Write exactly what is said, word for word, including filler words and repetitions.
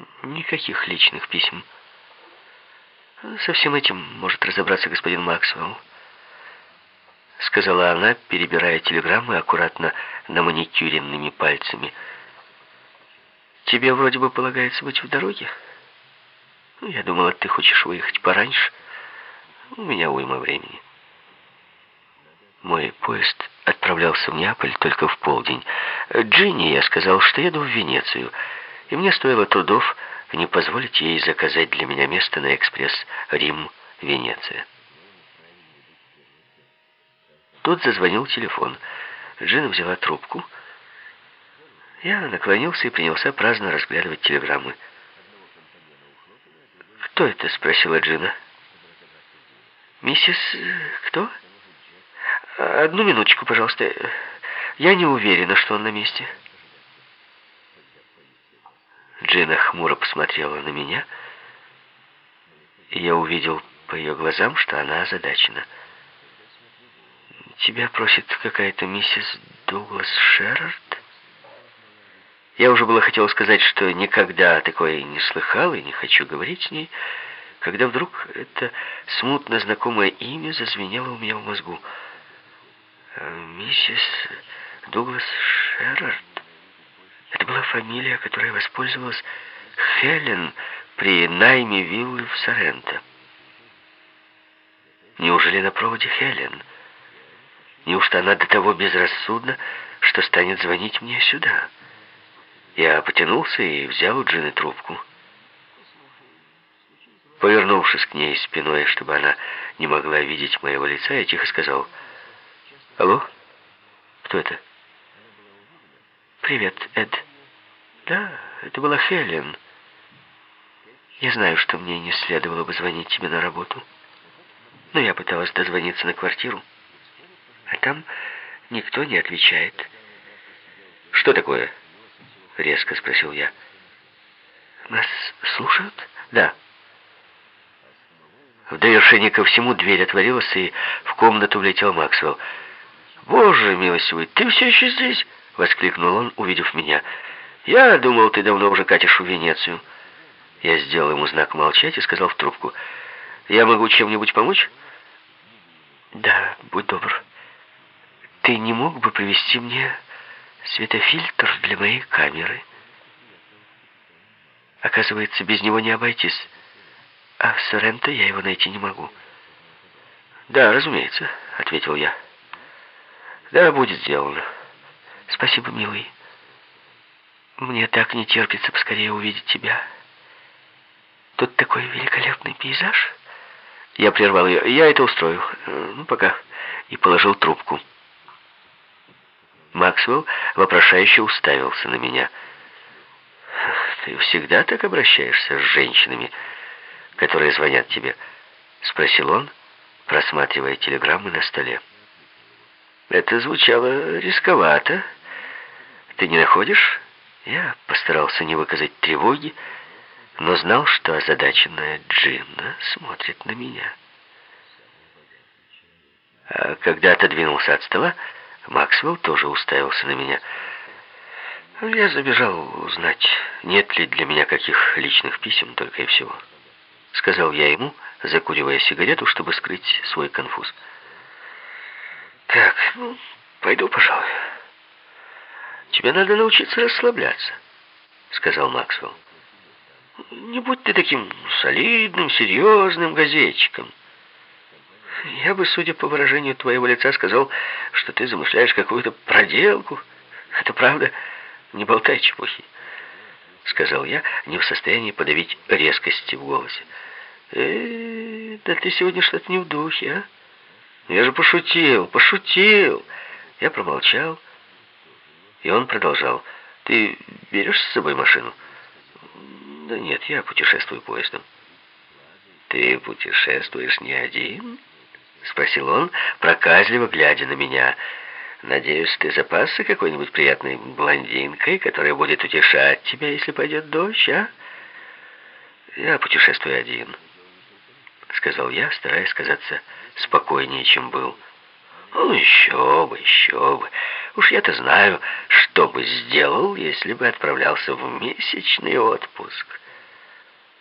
Никаких личных писем. Со всем этим может разобраться господин Максвелл, сказала она, перебирая телеграммы аккуратно наманикюренными пальцами. Тебе вроде бы полагается быть в дороге. Ну, я думала, ты хочешь выехать пораньше. У меня уйма времени. Мой поезд отправлялся в Неаполь только в полдень. Джинни я сказал, что еду в Венецию, и мне стоило трудов не позволить ей заказать для меня место на экспресс Рим-Венеция. Тут зазвонил телефон. Джина взяла трубку. Я наклонился и принялся праздно разглядывать телеграммы. «Кто это?» — спросила Джина. «Миссис... кто?» «Одну минуточку, пожалуйста. Я не уверена, что он на месте». Джина хмуро посмотрела на меня, и я увидел по ее глазам, что она озадачена. «Тебя просит какая-то миссис Дуглас Шерард?» Я уже было хотел сказать, что никогда такое не слыхал и не хочу говорить с ней, когда вдруг это смутно знакомое имя зазвенело у меня в мозгу. «Миссис Дуглас Шерард». Это была фамилия, которой воспользовалась Хелен при найме виллы в Соренто. Неужели на проводе Хелен? Неужто она до того безрассудна, что станет звонить мне сюда? Я потянулся и взял у Джины трубку. Повернувшись к ней спиной, чтобы она не могла видеть моего лица, я тихо сказал: «Алло? Кто это?» «Привет, Эд». «Да, это была Хелен. Я знаю, что мне не следовало бы звонить тебе на работу, но я пыталась дозвониться на квартиру, а там никто не отвечает». «Что такое?» — резко спросил я. «Нас слушают?» «Да». В довершение ко всему дверь отворилась, и в комнату влетел Максвелл. «Боже милостивый, ты все еще здесь?» — воскликнул он, увидев меня. «Я думал, ты давно уже катишь в Венецию». Я сделал ему знак молчать и сказал в трубку: «Я могу чем-нибудь помочь?» «Да, будь добр. Ты не мог бы привезти мне светофильтр для моей камеры? Оказывается, без него не обойтись, а в Соренто я его найти не могу». «Да, разумеется», — ответил я. «Да, будет сделано». «Спасибо, милый. Мне так не терпится поскорее увидеть тебя. Тут такой великолепный пейзаж». Я прервал ее. «Я это устрою. Ну, пока». И положил трубку. Максвелл вопрошающе уставился на меня. «Ты всегда так обращаешься с женщинами, которые звонят тебе?» — спросил он, просматривая телеграммы на столе. «Это звучало рисковато. Ты не находишь?» Я постарался не выказать тревоги, но знал, что озадаченная Джина смотрит на меня. А когда отодвинулся от стола, Максвелл тоже уставился на меня. «Я забежал узнать, нет ли для меня каких личных писем, только и всего», — сказал я ему, закуривая сигарету, чтобы скрыть свой конфуз. «Так, ну, пойду, пожалуй». «Тебе надо научиться расслабляться», — сказал Максвелл. «Не будь ты таким солидным, серьезным газетчиком. Я бы, судя по выражению твоего лица, сказал, что ты замышляешь какую-то проделку. Это правда? Не болтай чепухи», — сказал я, не в состоянии подавить резкости в голосе. «Э, да ты сегодня что-то не в духе, а? Я же пошутил, пошутил». Я промолчал, и он продолжал: «Ты берешь с собой машину?» «Да нет, я путешествую поездом». «Ты путешествуешь не один?» — спросил он, проказливо глядя на меня. «Надеюсь, ты запасся какой-нибудь приятной блондинкой, которая будет утешать тебя, если пойдет дождь, а?» «Я путешествую один», — сказал я, стараясь казаться спокойнее, чем был. «Ну, еще бы, еще бы. Уж я-то знаю, что бы сделал, если бы отправлялся в месячный отпуск».